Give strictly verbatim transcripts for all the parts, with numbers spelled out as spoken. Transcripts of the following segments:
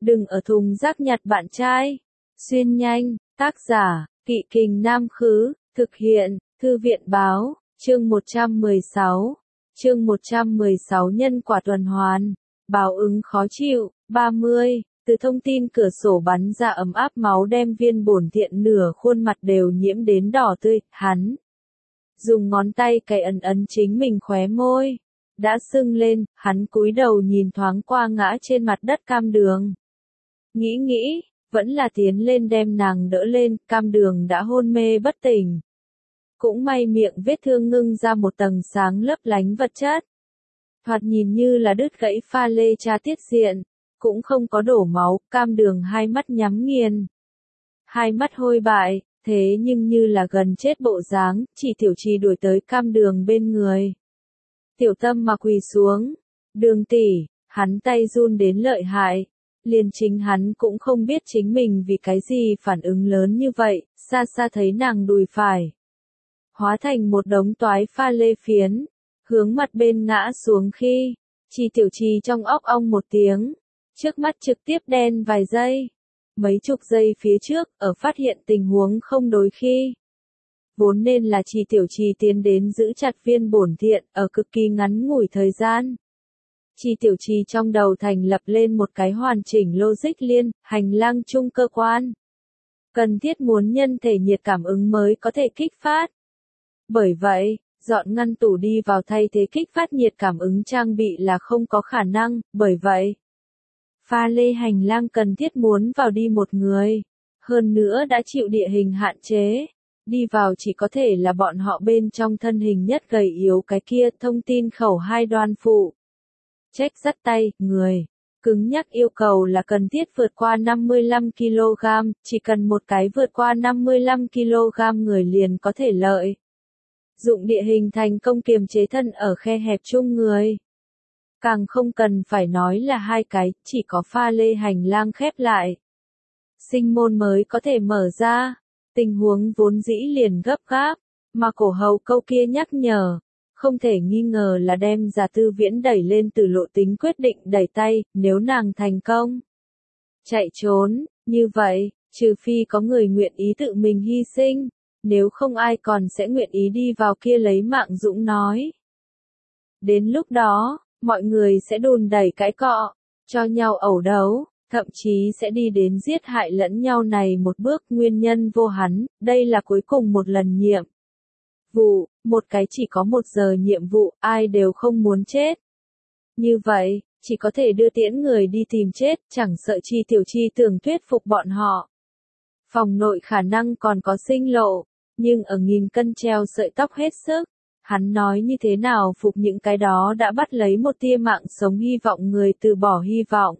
Đừng ở thùng rác nhặt bạn trai. Xuyên nhanh, tác giả, Kỵ Kình Nam Khứ, thực hiện, Thư viện Báo, chương một trăm mười sáu. Chương một trăm mười sáu Nhân quả tuần hoàn, báo ứng khó chịu, ba mươi, từ thông tin cửa sổ bắn ra ấm áp máu đem viên bổn thiện nửa khuôn mặt đều nhiễm đến đỏ tươi, hắn dùng ngón tay cày ấn ấn chính mình khóe môi, đã sưng lên, hắn cúi đầu nhìn thoáng qua ngã trên mặt đất Cam Đường. Nghĩ nghĩ, vẫn là tiến lên đem nàng đỡ lên, Cam Đường đã hôn mê bất tỉnh. Cũng may miệng vết thương ngưng ra một tầng sáng lấp lánh vật chất. Thoạt nhìn như là đứt gãy pha lê tra tiết diện, cũng không có đổ máu, Cam Đường hai mắt nhắm nghiền. Hai mắt hôi bại, thế nhưng như là gần chết bộ dáng, chỉ Tiểu Trì đuổi tới Cam Đường bên người. Tiểu Tâm mà quỳ xuống, Đường tỷ, hắn tay run đến lợi hại. Liền chính hắn cũng không biết chính mình vì cái gì phản ứng lớn như vậy, xa xa thấy nàng đùi phải hóa thành một đống toái pha lê phiến, hướng mặt bên ngã xuống khi, Chỉ Tiểu Trì trong óc ong một tiếng, trước mắt trực tiếp đen vài giây. Mấy chục giây phía trước, ở phát hiện tình huống không đối khi. Vốn nên là Chỉ Tiểu Trì tiến đến giữ chặt viên bổn thiện, ở cực kỳ ngắn ngủi thời gian. Chỉ Tiểu Trì trong đầu thành lập lên một cái hoàn chỉnh logic liên, hành lang chung cơ quan. Cần thiết muốn nhân thể nhiệt cảm ứng mới có thể kích phát. Bởi vậy, dọn ngăn tủ đi vào thay thế kích phát nhiệt cảm ứng trang bị là không có khả năng, bởi vậy. Pha lê hành lang cần thiết muốn vào đi một người. Hơn nữa đã chịu địa hình hạn chế. Đi vào chỉ có thể là bọn họ bên trong thân hình nhất gầy yếu cái kia thông tin khẩu hai đoan phụ. Check dắt tay, người. Cứng nhắc yêu cầu là cần thiết vượt qua năm mươi lăm ki lô gam, chỉ cần một cái vượt qua năm mươi lăm ki lô gam người liền có thể lợi. Dụng địa hình thành công kiềm chế thân ở khe hẹp chung người. Càng không cần phải nói là hai cái, chỉ có pha lê hành lang khép lại. Sinh môn mới có thể mở ra. Tình huống vốn dĩ liền gấp gáp, mà cổ hầu câu kia nhắc nhở. Không thể nghi ngờ là đem Giả Tư Viễn đẩy lên từ lộ tính quyết định đẩy tay, nếu nàng thành công. Chạy trốn, như vậy, trừ phi có người nguyện ý tự mình hy sinh, nếu không ai còn sẽ nguyện ý đi vào kia lấy mạng dũng nói. Đến lúc đó, mọi người sẽ đùn đẩy cái cọ, cho nhau ẩu đấu, thậm chí sẽ đi đến giết hại lẫn nhau này một bước nguyên nhân vô hắn, đây là cuối cùng một lần nhiệm. Vụ, một cái chỉ có một giờ nhiệm vụ, ai đều không muốn chết. Như vậy, chỉ có thể đưa tiễn người đi tìm chết, chẳng sợ Chi Tiểu Chi tưởng thuyết phục bọn họ. Phòng nội khả năng còn có sinh lộ, nhưng ở nghìn cân treo sợi tóc hết sức. Hắn nói như thế nào phục những cái đó đã bắt lấy một tia mạng sống hy vọng người từ bỏ hy vọng.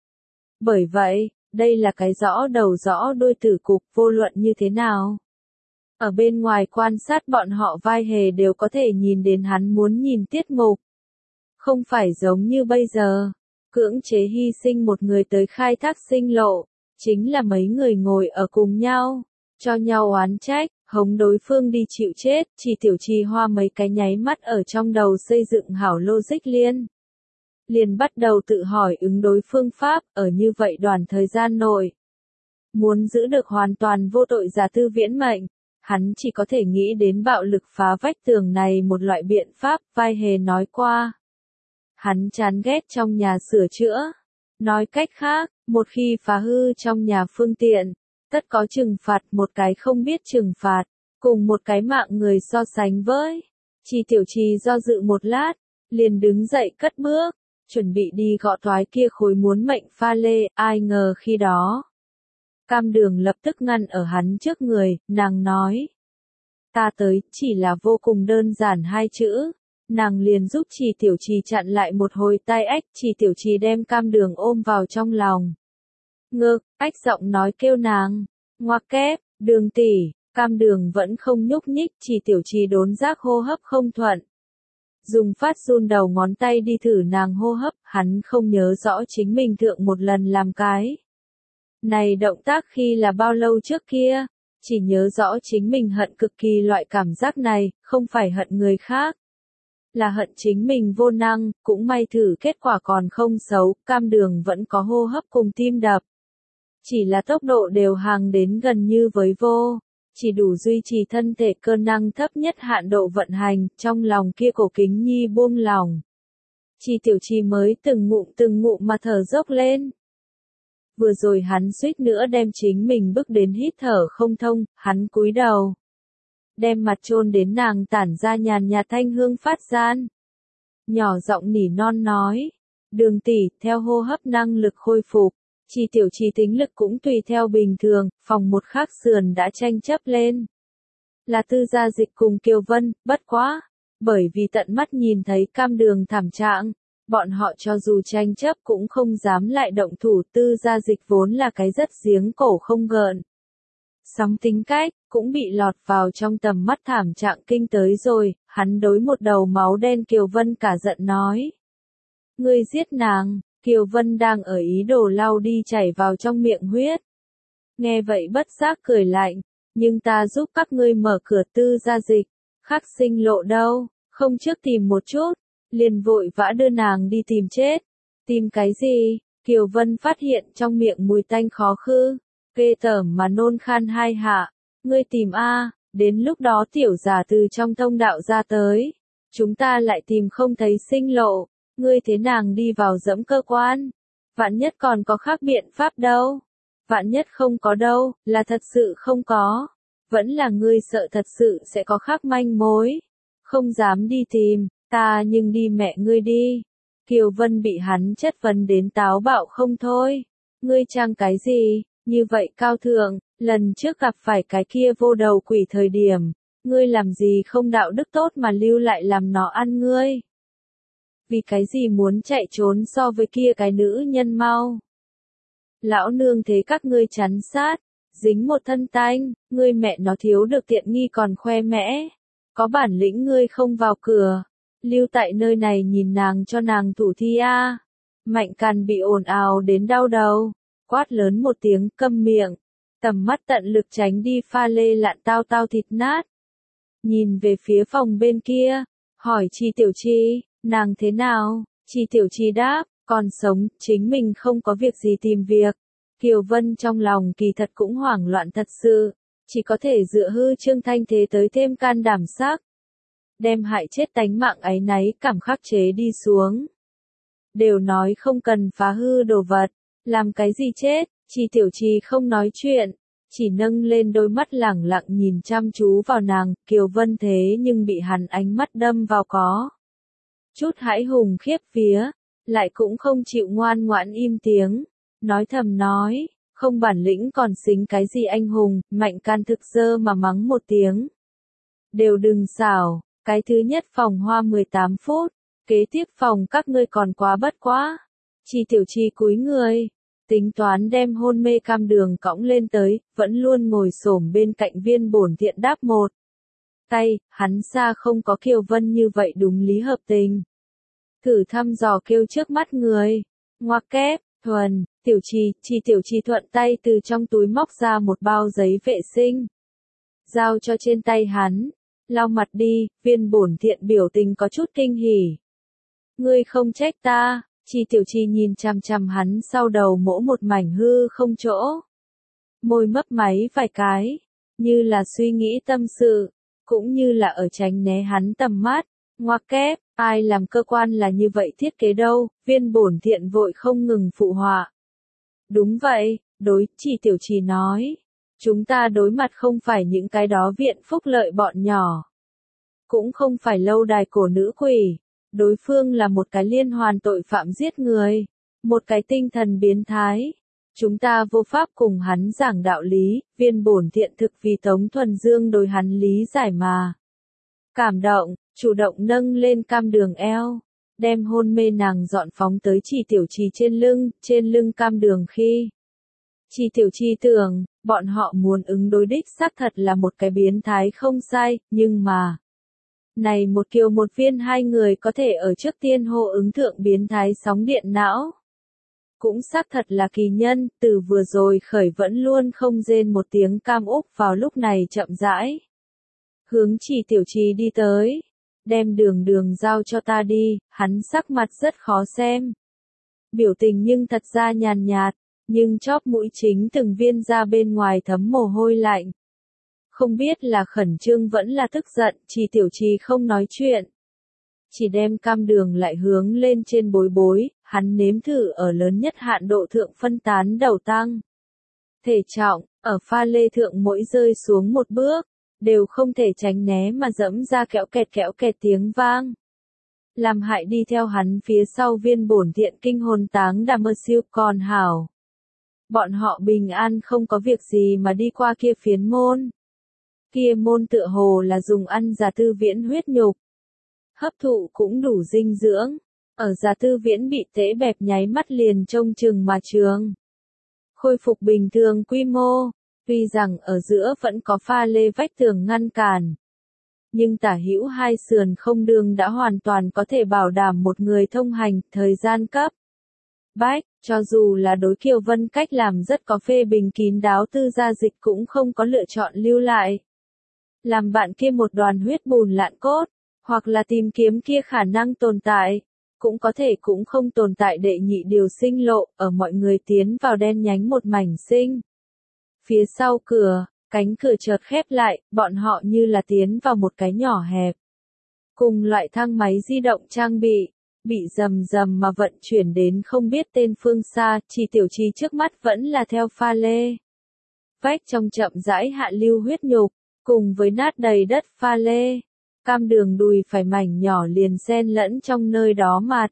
Bởi vậy, đây là cái rõ đầu rõ đuôi tử cục vô luận như thế nào. Ở bên ngoài quan sát bọn họ vai hề đều có thể nhìn đến hắn muốn nhìn tiết mục. Không phải giống như bây giờ, cưỡng chế hy sinh một người tới khai thác sinh lộ, chính là mấy người ngồi ở cùng nhau, cho nhau oán trách, hống đối phương đi chịu chết, Chỉ Tiểu Trì hoa mấy cái nháy mắt ở trong đầu xây dựng hảo logic liên. Liền bắt đầu tự hỏi ứng đối phương pháp, ở như vậy đoạn thời gian nội. Muốn giữ được hoàn toàn vô tội Giả Tư Viễn mệnh. Hắn chỉ có thể nghĩ đến bạo lực phá vách tường này một loại biện pháp, vai hề nói qua. Hắn chán ghét trong nhà sửa chữa. Nói cách khác, một khi phá hư trong nhà phương tiện, tất có trừng phạt, một cái không biết trừng phạt, cùng một cái mạng người so sánh với. Chỉ Tiểu Trì do dự một lát, liền đứng dậy cất bước, chuẩn bị đi gõ toái kia khối muốn mệnh pha lê, ai ngờ khi đó. Cam Đường lập tức ngăn ở hắn trước người, nàng nói. Ta tới, chỉ là vô cùng đơn giản hai chữ. Nàng liền giúp Chỉ Tiểu Trì chặn lại một hồi tai ách, Chỉ Tiểu Trì đem Cam Đường ôm vào trong lòng. Ngực, ách giọng nói kêu nàng. Ngoặc kép, Đường tỷ, Cam Đường vẫn không nhúc nhích, Chỉ Tiểu Trì đốn giác hô hấp không thuận. Dùng phát run đầu ngón tay đi thử nàng hô hấp, hắn không nhớ rõ chính mình thượng một lần làm cái. Này động tác khi là bao lâu trước kia, chỉ nhớ rõ chính mình hận cực kỳ loại cảm giác này, không phải hận người khác. Là hận chính mình vô năng, cũng may thử kết quả còn không xấu, cam đường vẫn có hô hấp cùng tim đập. Chỉ là tốc độ đều hàng đến gần như với vô, chỉ đủ duy trì thân thể cơ năng thấp nhất hạn độ vận hành, trong lòng kia cổ kính nhi buông lòng. Chi Tiểu Chi mới từng ngụm từng ngụm mà thở dốc lên. Vừa rồi hắn suýt nữa đem chính mình bước đến hít thở không thông, hắn cúi đầu. Đem mặt chôn đến nàng tản ra nhàn nhạt thanh hương phát gian. Nhỏ giọng nỉ non nói. Đường tỷ, theo hô hấp năng lực khôi phục. Chi Tiểu Chi tính lực cũng tùy theo bình thường, phòng một khác sườn đã tranh chấp lên. Là Tư Gia Dịch cùng Kiều Vân, bất quá. Bởi vì tận mắt nhìn thấy cam đường thảm trạng, bọn họ cho dù tranh chấp cũng không dám lại động thủ. Tư Gia Dịch vốn là cái rất giếng cổ không gợn. Sóng tính cách, cũng bị lọt vào trong tầm mắt thảm trạng kinh tới rồi, hắn đối một đầu máu đen Kiều Vân cả giận nói. Ngươi giết nàng, Kiều Vân đang ở ý đồ lau đi chảy vào trong miệng huyết. Nghe vậy bất giác cười lạnh, nhưng ta giúp các ngươi mở cửa Tư Gia Dịch, khắc sinh lộ đâu, không trước tìm một chút, liền vội vã đưa nàng đi tìm chết. Tìm cái gì? Kiều Vân phát hiện trong miệng mùi tanh khó khư. Ghê tởm mà nôn khan hai hạ, ngươi tìm a, đến lúc đó tiểu giả từ trong thông đạo ra tới, chúng ta lại tìm không thấy sinh lộ, ngươi thế nàng đi vào dẫm cơ quan, vạn nhất còn có khác biện pháp đâu, vạn nhất không có đâu, là thật sự không có, vẫn là ngươi sợ thật sự sẽ có khác manh mối, không dám đi tìm, ta nhưng đi mẹ ngươi đi. Kiều Vân bị hắn chất vấn đến táo bạo không thôi, ngươi trang cái gì? Như vậy cao thượng, lần trước gặp phải cái kia vô đầu quỷ thời điểm, ngươi làm gì không đạo đức tốt mà lưu lại làm nó ăn ngươi. Vì cái gì muốn chạy trốn so với kia cái nữ nhân mau. Lão nương thế các ngươi chắn sát, dính một thân tanh, ngươi mẹ nó thiếu được tiện nghi còn khoe mẽ. Có bản lĩnh ngươi không vào cửa, lưu tại nơi này nhìn nàng cho nàng thủ thi a. Mạnh Càn bị ồn ào đến đau đầu. Quát lớn một tiếng câm miệng, tầm mắt tận lực tránh đi pha lê lạn tao tao thịt nát. Nhìn về phía phòng bên kia, hỏi Chi Tiểu Chi, nàng thế nào? Chi Tiểu Chi đáp, còn sống, chính mình không có việc gì tìm việc. Kiều Vân trong lòng kỳ thật cũng hoảng loạn thật sự, chỉ có thể dựa hư Trương Thanh Thế tới thêm can đảm sắc. Đem hại chết tánh mạng áy náy cảm khắc chế đi xuống. Đều nói không cần phá hư đồ vật. Làm cái gì chết, Chi Tiểu Chi không nói chuyện, chỉ nâng lên đôi mắt lẳng lặng nhìn chăm chú vào nàng, Kiều Vân thế nhưng bị hắn ánh mắt đâm vào có. Chút hãi hùng khiếp vía, lại cũng không chịu ngoan ngoãn im tiếng, nói thầm nói, không bản lĩnh còn xính cái gì anh hùng, Mạnh Can thực dơ mà mắng một tiếng. Đều đừng xảo, cái thứ nhất phòng hoa mười tám phút, kế tiếp phòng các ngươi còn quá bất quá. Chi Tiểu Chi cúi người, tính toán đem hôn mê cam đường cõng lên tới, vẫn luôn ngồi xổm bên cạnh Viên Bổn Thiện đáp một tay, hắn xa không có Kiều Vân như vậy đúng lý hợp tình. Thử thăm dò kêu trước mắt người, ngoặc kép, thuần, Tiểu Chi, Chi Tiểu Chi thuận tay từ trong túi móc ra một bao giấy vệ sinh. Giao cho trên tay hắn, lau mặt đi, Viên Bổn Thiện biểu tình có chút kinh hỉ. Ngươi không trách ta. Chi Tiểu Chi nhìn chằm chằm hắn sau đầu mỗ một mảnh hư không chỗ. Môi mấp máy vài cái, như là suy nghĩ tâm sự, cũng như là ở tránh né hắn tầm mắt. Ngoặc kép, ai làm cơ quan là như vậy thiết kế đâu, Viên Bổn Thiện vội không ngừng phụ họa. Đúng vậy, đối, Chi Tiểu Chi nói. Chúng ta đối mặt không phải những cái đó viện phúc lợi bọn nhỏ. Cũng không phải lâu đài cổ nữ quỷ. Đối phương là một cái liên hoàn tội phạm giết người, một cái tinh thần biến thái. Chúng ta vô pháp cùng hắn giảng đạo lý, Viên Bổn Thiện thực vì Tống Thuần Dương đối hắn lý giải mà. Cảm động, chủ động nâng lên cam đường eo, đem hôn mê nàng dọn phóng tới Chi Tiểu Chi trên lưng, trên lưng cam đường khi. Chi Tiểu Chi tưởng, bọn họ muốn ứng đối đích xác thật là một cái biến thái không sai, nhưng mà. Này một Kiều một Viên hai người có thể ở trước tiên hô ứng thượng biến thái sóng điện não. Cũng xác thật là kỳ nhân, từ vừa rồi khởi vẫn luôn không rên một tiếng cam úc vào lúc này chậm rãi. Hướng Chi Tiểu Chi đi tới, đem đường đường giao cho ta đi, hắn sắc mặt rất khó xem. Biểu tình nhưng thật ra nhàn nhạt, nhưng chóp mũi chính từng viên ra bên ngoài thấm mồ hôi lạnh. Không biết là khẩn trương vẫn là tức giận, Trì Tiểu Trì không nói chuyện. Chỉ đem cam đường lại hướng lên trên bối bối, hắn nếm thử ở lớn nhất hạn độ thượng phân tán đầu tăng. Thể trọng, ở pha lê thượng mỗi rơi xuống một bước, đều không thể tránh né mà dẫm ra kẽo kẹt kẽo kẹt tiếng vang. Làm hại đi theo hắn phía sau viên bổn thiện kinh hồn táng đà mơ siêu còn hảo. Bọn họ bình an không có việc gì mà đi qua kia phiến môn. Kia môn tựa hồ là dùng ăn Già Tư Viễn huyết nhục. Hấp thụ cũng đủ dinh dưỡng. Ở Già Tư Viễn bị tễ bẹp nháy mắt liền trông chừng mà trường. Khôi phục bình thường quy mô. Tuy rằng ở giữa vẫn có pha lê vách tường ngăn cản. Nhưng tả hữu hai sườn không đường đã hoàn toàn có thể bảo đảm một người thông hành, thời gian cấp. Bách, cho dù là đối Kiều Vân cách làm rất có phê bình kín đáo Tư Gia Dịch cũng không có lựa chọn lưu lại. Làm bạn kia một đoàn huyết bùn lạn cốt, hoặc là tìm kiếm kia khả năng tồn tại, cũng có thể cũng không tồn tại đệ nhị điều sinh lộ, ở mọi người tiến vào đen nhánh một mảnh sinh. Phía sau cửa, cánh cửa chợt khép lại, bọn họ như là tiến vào một cái nhỏ hẹp. Cùng loại thang máy di động trang bị, bị rầm rầm mà vận chuyển đến không biết tên phương xa, Trì Tiểu Trì trước mắt vẫn là theo pha lê. Vách trong chậm rãi hạ lưu huyết nhục, cùng với nát đầy đất pha lê. Cam đường đùi phải mảnh nhỏ liền xen lẫn trong nơi đó mặt.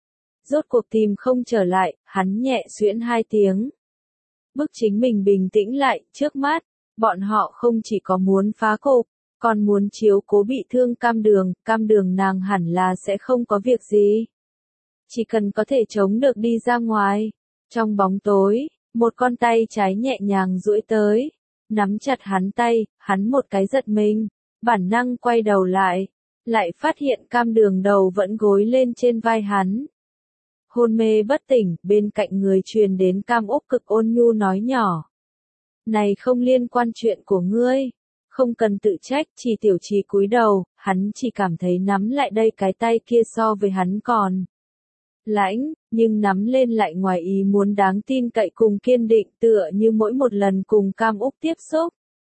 Rốt cuộc tìm không trở lại, hắn nhẹ xuyễn hai tiếng. Bức chính mình bình tĩnh lại, trước mắt, bọn họ không chỉ có muốn phá cục, còn muốn chiếu cố bị thương cam đường, cam đường nàng hẳn là sẽ không có việc gì. Chỉ cần có thể chống được đi ra ngoài. Trong bóng tối, một con tay trái nhẹ nhàng duỗi tới, nắm chặt hắn tay, hắn một cái giật mình, bản năng quay đầu lại, lại phát hiện cam đường đầu vẫn gối lên trên vai hắn. Hôn mê bất tỉnh, bên cạnh người truyền đến Cam Úc cực ôn nhu nói nhỏ. Này không liên quan chuyện của ngươi, không cần tự trách, Trì Tiểu Trì cúi đầu, hắn chỉ cảm thấy nắm lại đây cái tay kia so với hắn còn lãnh, nhưng nắm lên lại ngoài ý muốn đáng tin cậy cùng kiên định tựa như mỗi một lần cùng Cam Úc tiếp xúc.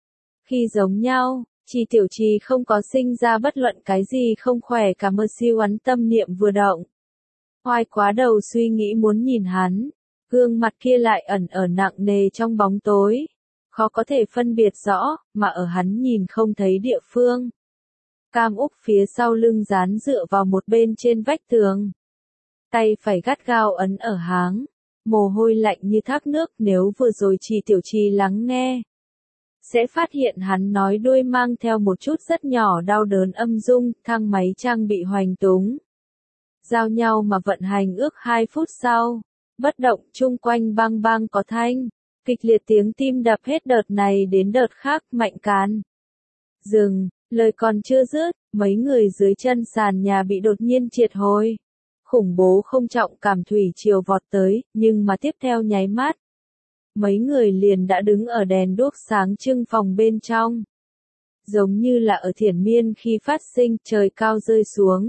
Khi giống nhau, Trì Tiểu Trì không có sinh ra bất luận cái gì không khỏe cả mơ siêu ắn tâm niệm vừa động. Hoài quá đầu suy nghĩ muốn nhìn hắn, gương mặt kia lại ẩn ở nặng nề trong bóng tối. Khó có thể phân biệt rõ, mà ở hắn nhìn không thấy địa phương. Cam Úc phía sau lưng dán dựa vào một bên trên vách tường. Tay phải gắt gao ấn ở háng, mồ hôi lạnh như thác nước nếu vừa rồi Trì Tiểu Trì lắng nghe. Sẽ phát hiện hắn nói đuôi mang theo một chút rất nhỏ đau đớn âm dung, thang máy trang bị hoành túng. Giao nhau mà vận hành ước hai phút sau, bất động chung quanh bang bang có thanh. Kịch liệt tiếng tim đập hết đợt này đến đợt khác mạnh cán. Dừng, lời còn chưa dứt, mấy người dưới chân sàn nhà bị đột nhiên triệt hồi. Khủng bố không trọng cảm thủy triều vọt tới, nhưng mà tiếp theo nháy mắt. Mấy người liền đã đứng ở đèn đuốc sáng trưng phòng bên trong. Giống như là ở thiển miên khi phát sinh trời cao rơi xuống.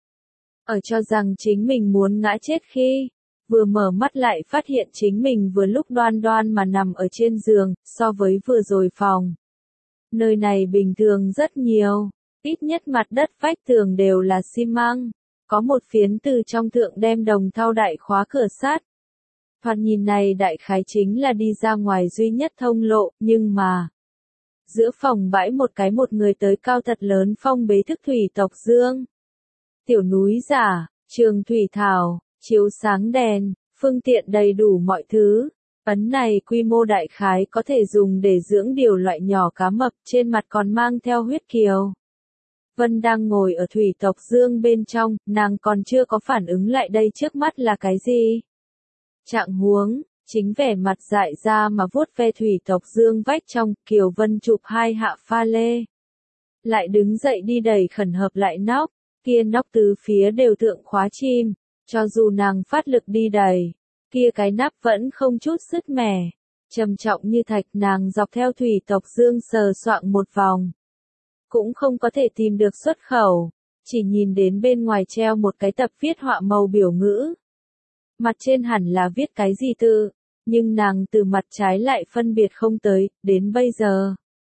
Ở cho rằng chính mình muốn ngã chết khi. Vừa mở mắt lại phát hiện chính mình vừa lúc đoan đoan mà nằm ở trên giường, so với vừa rồi phòng. Nơi này bình thường rất nhiều, ít nhất mặt đất vách tường đều là xi măng, có một phiến từ trong thượng đem đồng thau đại khóa cửa sắt. Thoạt nhìn này đại khái chính là đi ra ngoài duy nhất thông lộ, nhưng mà giữa phòng bãi một cái một người tới cao thật lớn phong bế thức thủy tộc dương. Tiểu núi giả, trường thủy thảo. Chiếu sáng đèn, phương tiện đầy đủ mọi thứ. Ấn này quy mô đại khái có thể dùng để dưỡng điều loại nhỏ cá mập, trên mặt còn mang theo huyết kiều. Vân đang ngồi ở thủy tộc dương bên trong, nàng còn chưa có phản ứng lại đây trước mắt là cái gì. Trạng huống, chính vẻ mặt dại ra mà vuốt ve thủy tộc dương vách trong, Kiều Vân chụp hai hạ pha lê. Lại đứng dậy đi đẩy khẩn hợp lại nóc, kia nóc tứ phía đều tượng khóa chim. Cho dù nàng phát lực đi đầy, kia cái nắp vẫn không chút sứt mẻ. Trầm trọng như thạch nàng dọc theo thủy tộc dương sờ soạng một vòng. Cũng không có thể tìm được xuất khẩu. chỉ nhìn đến bên ngoài treo một cái tập viết họa màu biểu ngữ. Mặt trên hẳn là viết cái gì tự, nhưng nàng từ mặt trái lại phân biệt không tới, đến bây giờ.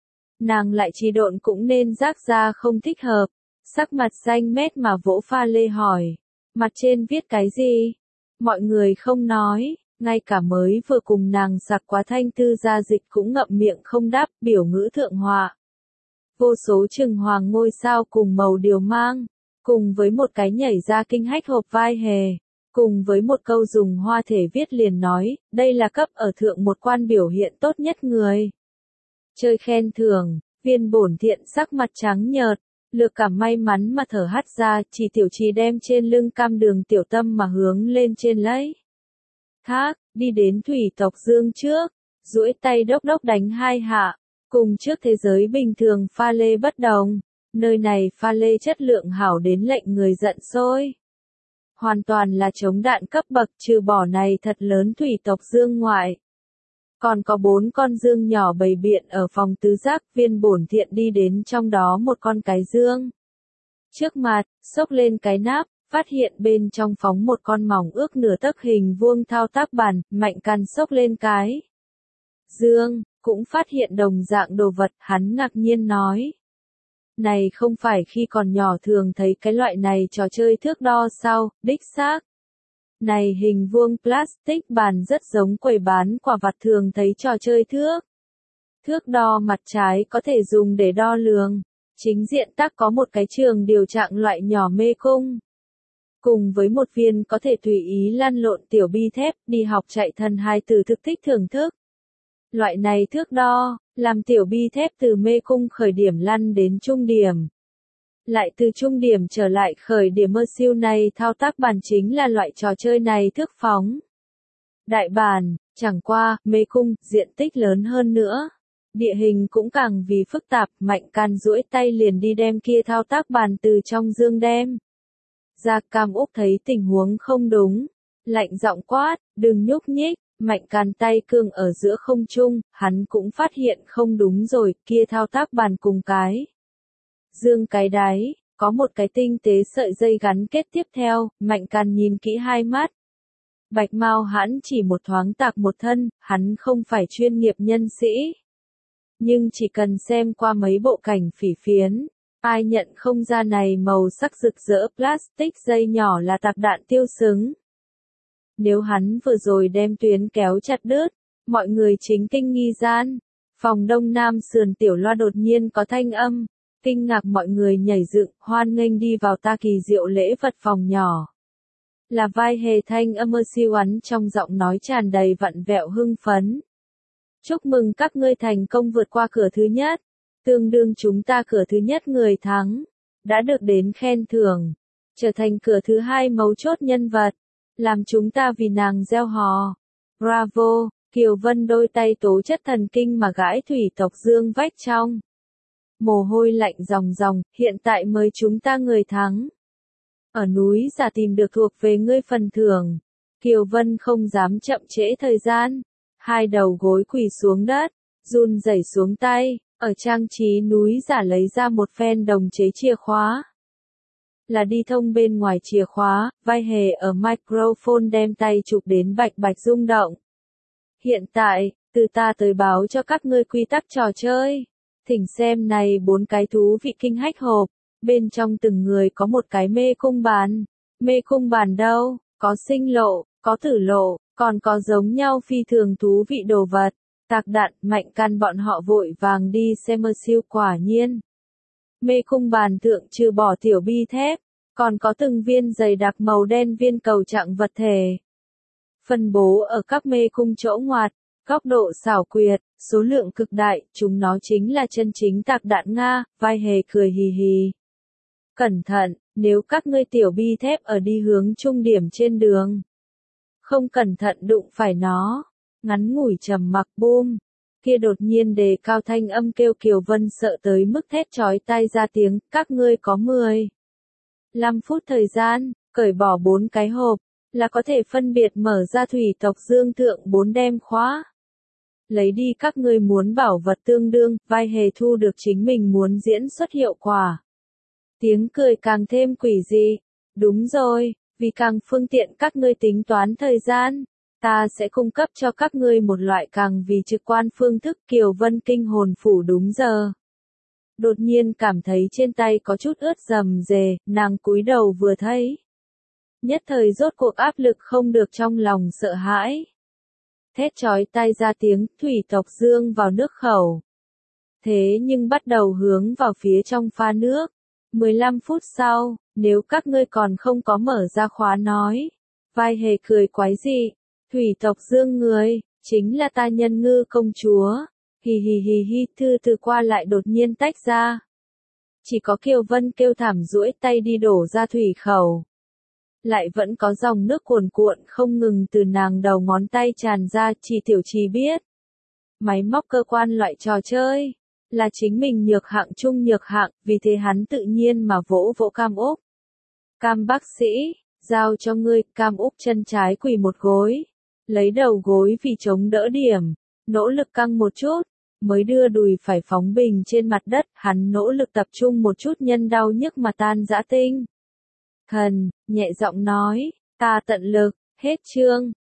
Nàng lại trì độn cũng nên rác ra không thích hợp, sắc mặt xanh mét mà vỗ pha lê hỏi, mặt trên viết cái gì? Mọi người không nói, ngay cả mới vừa cùng nàng giặc quá thanh tư gia dịch cũng ngậm miệng không đáp, biểu ngữ thượng họa. Vô số trừng hoàng ngôi sao cùng màu điều mang, cùng với một cái nhảy ra kinh hách hộp vai hề, cùng với một câu dùng hoa thể viết liền nói, đây là cấp ở thượng một quan biểu hiện tốt nhất người. Chơi khen thưởng, viên bổn thiện sắc mặt trắng nhợt, lược cảm may mắn mà thở hắt ra, chỉ tiểu trì đem trên lưng cam đường tiểu tâm mà hướng lên trên lấy. Thác, đi đến thủy tộc dương trước, duỗi tay đốc đốc đánh hai hạ, cùng trước thế giới bình thường pha lê bất đồng, nơi này pha lê chất lượng hảo đến lệnh người giận sôi. Hoàn toàn là chống đạn cấp bậc trừ bỏ này thật lớn thủy tộc dương ngoại. Còn có bốn con dương nhỏ bầy biện ở phòng tứ giác, viên bổn thiện đi đến trong đó một con cái dương. Trước mặt, xốc lên cái nắp, phát hiện bên trong phóng một con mỏng ước nửa tấc hình vuông thao tác bàn, mạnh căn xốc lên cái dương, cũng phát hiện đồng dạng đồ vật, hắn ngạc nhiên nói. Này không phải khi còn nhỏ thường thấy cái loại này trò chơi thước đo sao, đích xác. Này hình vuông plastic bàn rất giống quầy bán quả vặt thường thấy trò chơi thước. Thước đo mặt trái có thể dùng để đo lường, chính diện tắc có một cái trường điều trạng loại nhỏ mê cung. Cùng với một viên có thể tùy ý lăn lộn tiểu bi thép, đi học chạy thần hai từ thực thích thưởng thức. Loại này thước đo, làm tiểu bi thép từ mê cung khởi điểm lăn đến trung điểm. Lại từ trung điểm trở lại khởi điểm mơ siêu này thao tác bàn chính là loại trò chơi này thước phóng. Đại bàn, chẳng qua, mê cung, diện tích lớn hơn nữa. Địa hình cũng càng vì phức tạp, mạnh can duỗi tay liền đi đem kia thao tác bàn từ trong dương đem. Gia Cam Úc thấy tình huống không đúng. Lạnh giọng quát, đừng nhúc nhích, mạnh can tay cương ở giữa không trung, hắn cũng phát hiện không đúng rồi, kia thao tác bàn cùng cái. Dương cái đáy, có một cái tinh tế sợi dây gắn kết tiếp theo, mạnh can nhìn kỹ hai mắt. Bạch Mao hãn chỉ một thoáng tạc một thân, hắn không phải chuyên nghiệp nhân sĩ. Nhưng chỉ cần xem qua mấy bộ cảnh phỉ phiến, ai nhận không ra này màu sắc rực rỡ plastic dây nhỏ là tạc đạn tiêu xứng. Nếu hắn vừa rồi đem tuyến kéo chặt đứt, mọi người chính kinh nghi gian. Phòng đông nam sườn tiểu loa đột nhiên có thanh âm, kinh ngạc mọi người nhảy dựng, hoan nghênh đi vào ta kỳ diệu lễ vật phòng nhỏ. Là vai hề thanh âm ơ siêu ắn trong giọng nói tràn đầy vặn vẹo hưng phấn. Chúc mừng các ngươi thành công vượt qua cửa thứ nhất, tương đương chúng ta cửa thứ nhất người thắng, đã được đến khen thưởng, trở thành cửa thứ hai mấu chốt nhân vật, làm chúng ta vì nàng gieo hò. Bravo, Kiều Vân đôi tay tố chất thần kinh mà gãi thủy tộc dương vách trong. Mồ hôi lạnh ròng ròng, hiện tại mới chúng ta người thắng. Ở núi giả tìm được thuộc về ngươi phần thưởng. Kiều Vân không dám chậm trễ thời gian. Hai đầu gối quỳ xuống đất, run rẩy xuống tay, ở trang trí núi giả lấy ra một phen đồng chế chìa khóa. Là đi thông bên ngoài chìa khóa, vai hề ở microphone đem tay chụp đến bạch bạch rung động. Hiện tại, từ ta tới báo cho các ngươi quy tắc trò chơi. Thỉnh xem này bốn cái thú vị kinh hách hộp, bên trong từng người có một cái mê cung bàn. Mê cung bàn đâu, có sinh lộ, có tử lộ, còn có giống nhau phi thường thú vị đồ vật. Tạc đạn, mạnh căn bọn họ vội vàng đi xem mơ siêu quả nhiên. Mê cung bàn thượng trừ bỏ tiểu bi thép, còn có từng viên dày đặc màu đen viên cầu trạng vật thể. Phân bố ở các mê cung chỗ ngoặt, góc độ xảo quyệt, số lượng cực đại, chúng nó chính là chân chính tạc đạn Nga, vai hề cười hì hì. Cẩn thận, nếu các ngươi tiểu bi thép ở đi hướng trung điểm trên đường. Không cẩn thận đụng phải nó. Ngắn ngủi trầm mặc boom. Kia đột nhiên đề cao thanh âm kêu Kiều Vân sợ tới mức thét chói tai ra tiếng, các ngươi có mười lăm phút thời gian, cởi bỏ bốn cái hộp, là có thể phân biệt mở ra thủy tộc dương thượng bốn đem khóa. Lấy đi các ngươi muốn bảo vật tương đương, vai hề thu được chính mình muốn diễn xuất hiệu quả. Tiếng cười càng thêm quỷ dị. Đúng rồi, vì càng phương tiện các ngươi tính toán thời gian, ta sẽ cung cấp cho các ngươi một loại càng vì trực quan phương thức Kiều Vân kinh hồn phủ đúng giờ. Đột nhiên cảm thấy trên tay có chút ướt rầm rề, nàng cúi đầu vừa thấy. Nhất thời rốt cuộc áp lực không được trong lòng sợ hãi. Thét chói tai ra tiếng, thủy tộc dương vào nước khẩu. Thế nhưng bắt đầu hướng vào phía trong pha nước. mười lăm phút sau, nếu các ngươi còn không có mở ra khóa nói. Vai hề cười quái dị. Thủy tộc dương người, chính là ta Nhân Ngư công chúa. Hì hì hì hì, thư từ qua lại đột nhiên tách ra. Chỉ có Kiều Vân kêu thảm duỗi tay đi đổ ra thủy khẩu. Lại vẫn có dòng nước cuồn cuộn không ngừng từ nàng đầu ngón tay tràn ra, chỉ tiểu trì biết. Máy móc cơ quan loại trò chơi, là chính mình nhược hạng chung nhược hạng, vì thế hắn tự nhiên mà vỗ vỗ Cam Úc. Cam bác sĩ, giao cho ngươi, Cam Úc chân trái quỳ một gối. Lấy đầu gối vì chống đỡ điểm, nỗ lực căng một chút, mới đưa đùi phải phóng bình trên mặt đất, hắn nỗ lực tập trung một chút nhân đau nhức mà tan dã tinh. Thần, nhẹ giọng nói, ta tận lực, hết chương.